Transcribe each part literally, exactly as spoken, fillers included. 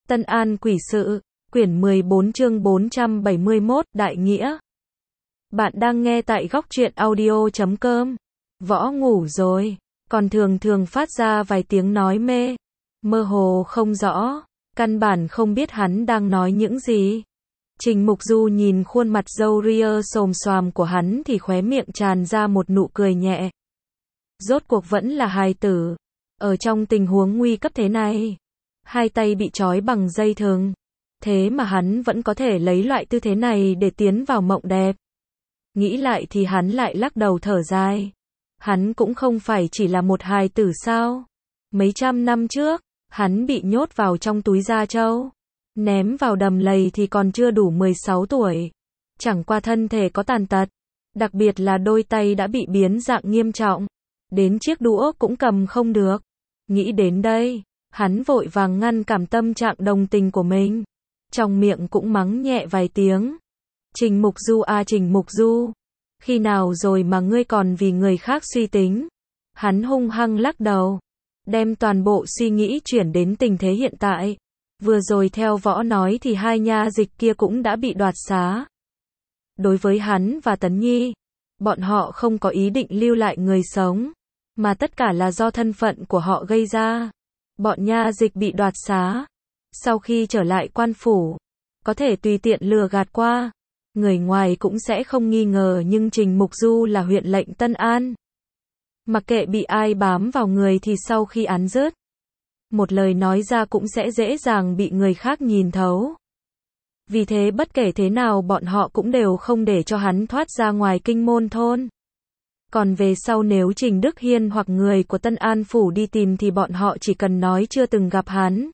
Tân An Quỷ Sự, quyển mười bốn chương bốn trăm bảy mươi mốt, Đại Nghĩa. Bạn đang nghe tại góc truyện audio chấm com. Võ ngủ rồi, còn thường thường phát ra vài tiếng nói mê, mơ hồ không rõ, căn bản không biết hắn đang nói những gì. Trình Mục Du nhìn khuôn mặt râu ria xồm xoàm của hắn thì khóe miệng tràn ra một nụ cười nhẹ. Rốt cuộc vẫn là hài tử, ở trong tình huống nguy cấp thế này, hai tay bị trói bằng dây thừng, thế mà hắn vẫn có thể lấy loại tư thế này để tiến vào mộng đẹp. Nghĩ lại thì hắn lại lắc đầu thở dài. Hắn cũng không phải chỉ là một hài tử sao? Mấy trăm năm trước, hắn bị nhốt vào trong túi da trâu, ném vào đầm lầy thì còn chưa đủ mười sáu tuổi. Chẳng qua thân thể có tàn tật, đặc biệt là đôi tay đã bị biến dạng nghiêm trọng, đến chiếc đũa cũng cầm không được. Nghĩ đến đây, hắn vội vàng ngăn cảm tâm trạng đồng tình của mình, trong miệng cũng mắng nhẹ vài tiếng. Trình Mục Du à Trình Mục Du, khi nào rồi mà ngươi còn vì người khác suy tính? Hắn hung hăng lắc đầu, đem toàn bộ suy nghĩ chuyển đến tình thế hiện tại. Vừa rồi theo Võ nói thì hai nha dịch kia cũng đã bị đoạt xá. Đối với hắn và Tấn Nhi, bọn họ không có ý định lưu lại người sống, mà tất cả là do thân phận của họ gây ra. Bọn nha dịch bị đoạt xá, sau khi trở lại quan phủ, có thể tùy tiện lừa gạt qua, người ngoài cũng sẽ không nghi ngờ, nhưng Trình Mục Du là huyện lệnh Tân An. Mặc kệ bị ai bám vào người thì sau khi án dứt, một lời nói ra cũng sẽ dễ dàng bị người khác nhìn thấu. Vì thế bất kể thế nào bọn họ cũng đều không để cho hắn thoát ra ngoài kinh môn thôn. Còn về sau nếu Trình Đức Hiên hoặc người của Tân An Phủ đi tìm thì bọn họ chỉ cần nói chưa từng gặp hắn.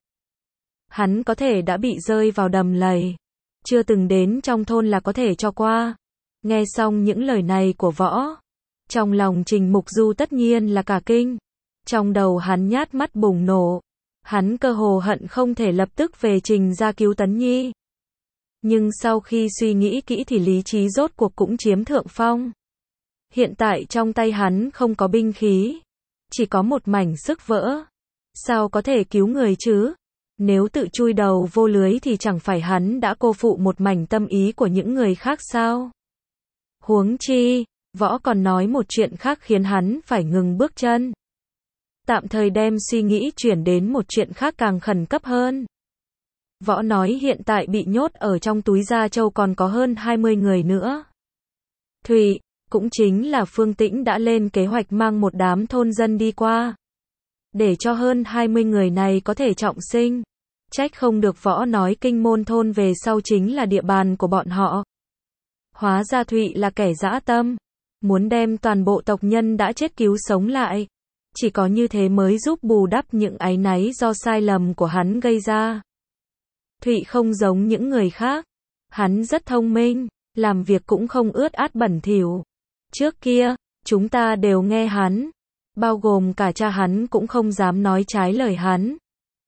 Hắn có thể đã bị rơi vào đầm lầy, chưa từng đến trong thôn là có thể cho qua. Nghe xong những lời này của Võ, trong lòng Trình Mục Du tất nhiên là cả kinh. Trong đầu hắn nhát mắt bùng nổ, hắn cơ hồ hận không thể lập tức về Trình ra cứu Tấn Nhi. Nhưng sau khi suy nghĩ kỹ thì lý trí rốt cuộc cũng chiếm thượng phong. Hiện tại trong tay hắn không có binh khí, chỉ có một mảnh sức vỡ. Sao có thể cứu người chứ? Nếu tự chui đầu vô lưới thì chẳng phải hắn đã cô phụ một mảnh tâm ý của những người khác sao? Huống chi, Võ còn nói một chuyện khác khiến hắn phải ngừng bước chân. Tạm thời đem suy nghĩ chuyển đến một chuyện khác càng khẩn cấp hơn. Võ nói hiện tại bị nhốt ở trong túi da trâu còn có hơn hai mươi người nữa. Thụy, cũng chính là Phương Tĩnh đã lên kế hoạch mang một đám thôn dân đi qua, để cho hơn hai mươi người này có thể trọng sinh. Trách không được Võ nói kinh môn thôn về sau chính là địa bàn của bọn họ. Hóa ra Thụy là kẻ dã tâm, muốn đem toàn bộ tộc nhân đã chết cứu sống lại. Chỉ có như thế mới giúp bù đắp những áy náy do sai lầm của hắn gây ra. Thụy không giống những người khác, hắn rất thông minh, làm việc cũng không ướt át bẩn thỉu. Trước kia, chúng ta đều nghe hắn, bao gồm cả cha hắn cũng không dám nói trái lời hắn.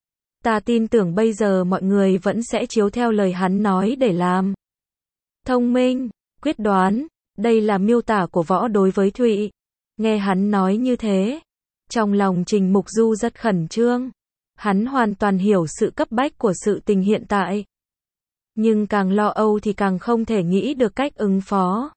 Ta tin tưởng bây giờ mọi người vẫn sẽ chiếu theo lời hắn nói để làm. Thông minh, quyết đoán, đây là miêu tả của Võ đối với Thụy. Nghe hắn nói như thế, trong lòng Trình Mục Du rất khẩn trương. Hắn hoàn toàn hiểu sự cấp bách của sự tình hiện tại. Nhưng càng lo âu thì càng không thể nghĩ được cách ứng phó.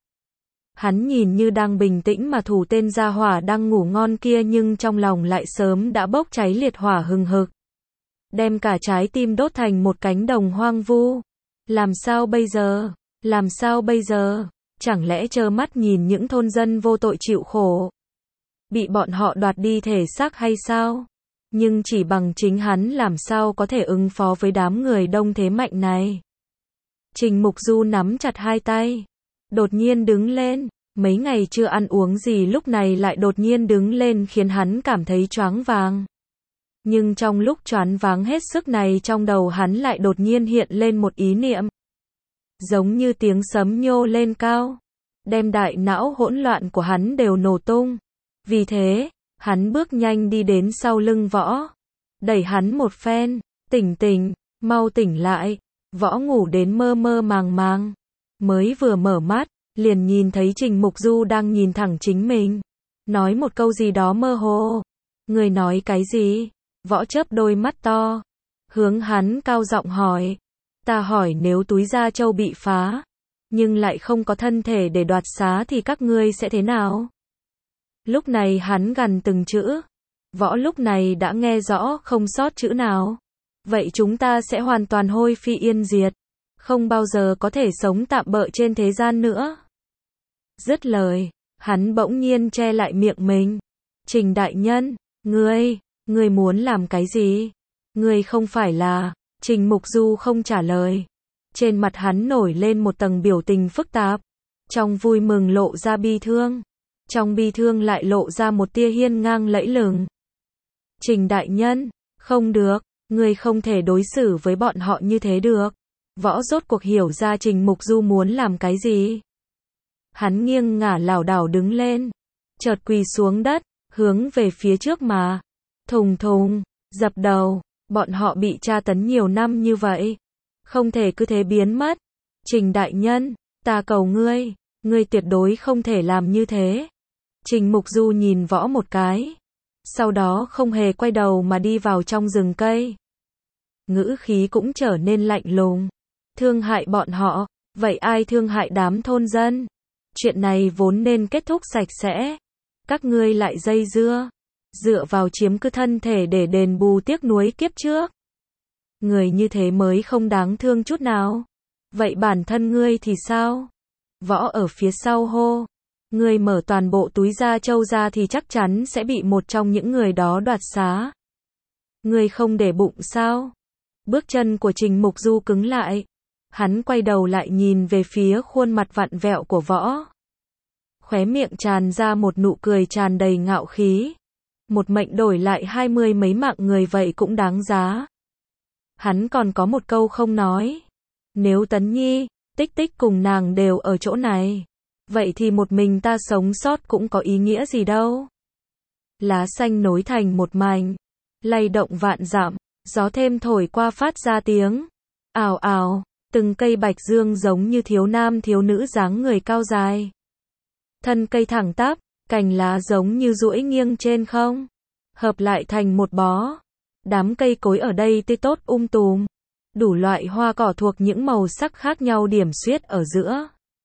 Hắn nhìn như đang bình tĩnh mà thủ tên gia hỏa đang ngủ ngon kia, nhưng trong lòng lại sớm đã bốc cháy liệt hỏa hừng hực, đem cả trái tim đốt thành một cánh đồng hoang vu. Làm sao bây giờ? Làm sao bây giờ? Chẳng lẽ trơ mắt nhìn những thôn dân vô tội chịu khổ, bị bọn họ đoạt đi thể xác hay sao? Nhưng chỉ bằng chính hắn làm sao có thể ứng phó với đám người đông thế mạnh này? Trình Mục Du nắm chặt hai tay, đột nhiên đứng lên. Mấy ngày chưa ăn uống gì lúc này lại đột nhiên đứng lên khiến hắn cảm thấy choáng váng. Nhưng trong lúc choáng váng hết sức này, trong đầu hắn lại đột nhiên hiện lên một ý niệm, giống như tiếng sấm nhô lên cao, đem đại não hỗn loạn của hắn đều nổ tung. Vì thế, hắn bước nhanh đi đến sau lưng Võ, đẩy hắn một phen. Tỉnh tỉnh, mau tỉnh lại. Võ ngủ đến mơ mơ màng màng, mới vừa mở mắt, liền nhìn thấy Trình Mục Du đang nhìn thẳng chính mình, nói một câu gì đó mơ hồ. Người nói cái gì? Võ chớp đôi mắt to, hướng hắn cao giọng hỏi. Ta hỏi nếu túi da trâu bị phá, nhưng lại không có thân thể để đoạt xá thì các ngươi sẽ thế nào? Lúc này hắn gằn từng chữ. Võ lúc này đã nghe rõ không sót chữ nào. Vậy chúng ta sẽ hoàn toàn hôi phi yên diệt, không bao giờ có thể sống tạm bợ trên thế gian nữa. Dứt lời, hắn bỗng nhiên che lại miệng mình. Trình đại nhân, ngươi, ngươi muốn làm cái gì? Ngươi không phải là... Trình Mục Du không trả lời. Trên mặt hắn nổi lên một tầng biểu tình phức tạp. Trong vui mừng lộ ra bi thương. Trong bi thương lại lộ ra một tia hiên ngang lẫy lừng. Trình đại nhân, không được, ngươi không thể đối xử với bọn họ như thế được. Võ rốt cuộc hiểu ra Trình Mục Du muốn làm cái gì. Hắn nghiêng ngả lảo đảo đứng lên, chợt quỳ xuống đất, hướng về phía trước mà. Thùng thùng, dập đầu, bọn họ bị tra tấn nhiều năm như vậy. Không thể cứ thế biến mất. Trình đại nhân, ta cầu ngươi, ngươi tuyệt đối không thể làm như thế. Trình Mục Du nhìn Võ một cái. Sau đó không hề quay đầu mà đi vào trong rừng cây. Ngữ khí cũng trở nên lạnh lùng. Thương hại bọn họ, vậy ai thương hại đám thôn dân? Chuyện này vốn nên kết thúc sạch sẽ. Các ngươi lại dây dưa, dựa vào chiếm cứ thân thể để đền bù tiếc nuối kiếp trước. Người như thế mới không đáng thương chút nào. Vậy bản thân ngươi thì sao? Võ ở phía sau hô. Ngươi mở toàn bộ túi da trâu ra thì chắc chắn sẽ bị một trong những người đó đoạt xá. Ngươi không để bụng sao? Bước chân của Trình Mục Du cứng lại. Hắn quay đầu lại nhìn về phía khuôn mặt vặn vẹo của Võ. Khóe miệng tràn ra một nụ cười tràn đầy ngạo khí. Một mệnh đổi lại hai mươi mấy mạng người vậy cũng đáng giá. Hắn còn có một câu không nói. Nếu Tấn Nhi, Tích Tích cùng nàng đều ở chỗ này, vậy thì một mình ta sống sót cũng có ý nghĩa gì đâu. Lá xanh nối thành một mảnh, lay động vạn dặm, gió thêm thổi qua phát ra tiếng ào ào, từng cây bạch dương giống như thiếu nam thiếu nữ dáng người cao dài. Thân cây thẳng tắp, cành lá giống như duỗi nghiêng trên không, hợp lại thành một bó. Đám cây cối ở đây tươi tốt um tùm, đủ loại hoa cỏ thuộc những màu sắc khác nhau điểm xuyết ở giữa.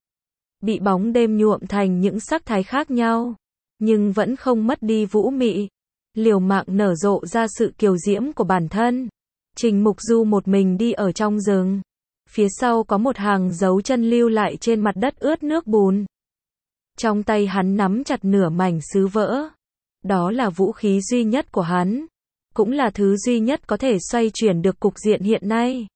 Bị bóng đêm nhuộm thành những sắc thái khác nhau, nhưng vẫn không mất đi vũ mị, liều mạng nở rộ ra sự kiều diễm của bản thân. Trình Mục Du một mình đi ở trong rừng. Phía sau có một hàng dấu chân lưu lại trên mặt đất ướt nước bùn. Trong tay hắn nắm chặt nửa mảnh sứ vỡ. Đó là vũ khí duy nhất của hắn, cũng là thứ duy nhất có thể xoay chuyển được cục diện hiện nay.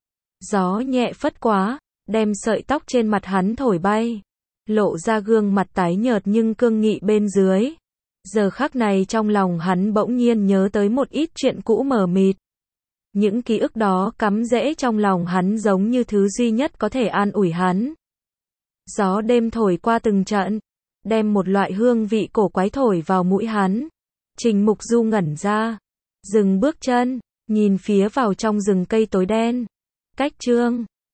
Gió nhẹ phất quá, đem sợi tóc trên mặt hắn thổi bay, lộ ra gương mặt tái nhợt nhưng cương nghị bên dưới. Giờ khắc này trong lòng hắn bỗng nhiên nhớ tới một ít chuyện cũ mờ mịt. Những ký ức đó cắm rễ trong lòng hắn giống như thứ duy nhất có thể an ủi hắn. Gió đêm thổi qua từng trận, đem một loại hương vị cổ quái thổi vào mũi hắn. Trình Mục Du ngẩn ra, dừng bước chân, nhìn phía vào trong rừng cây tối đen. Cách chương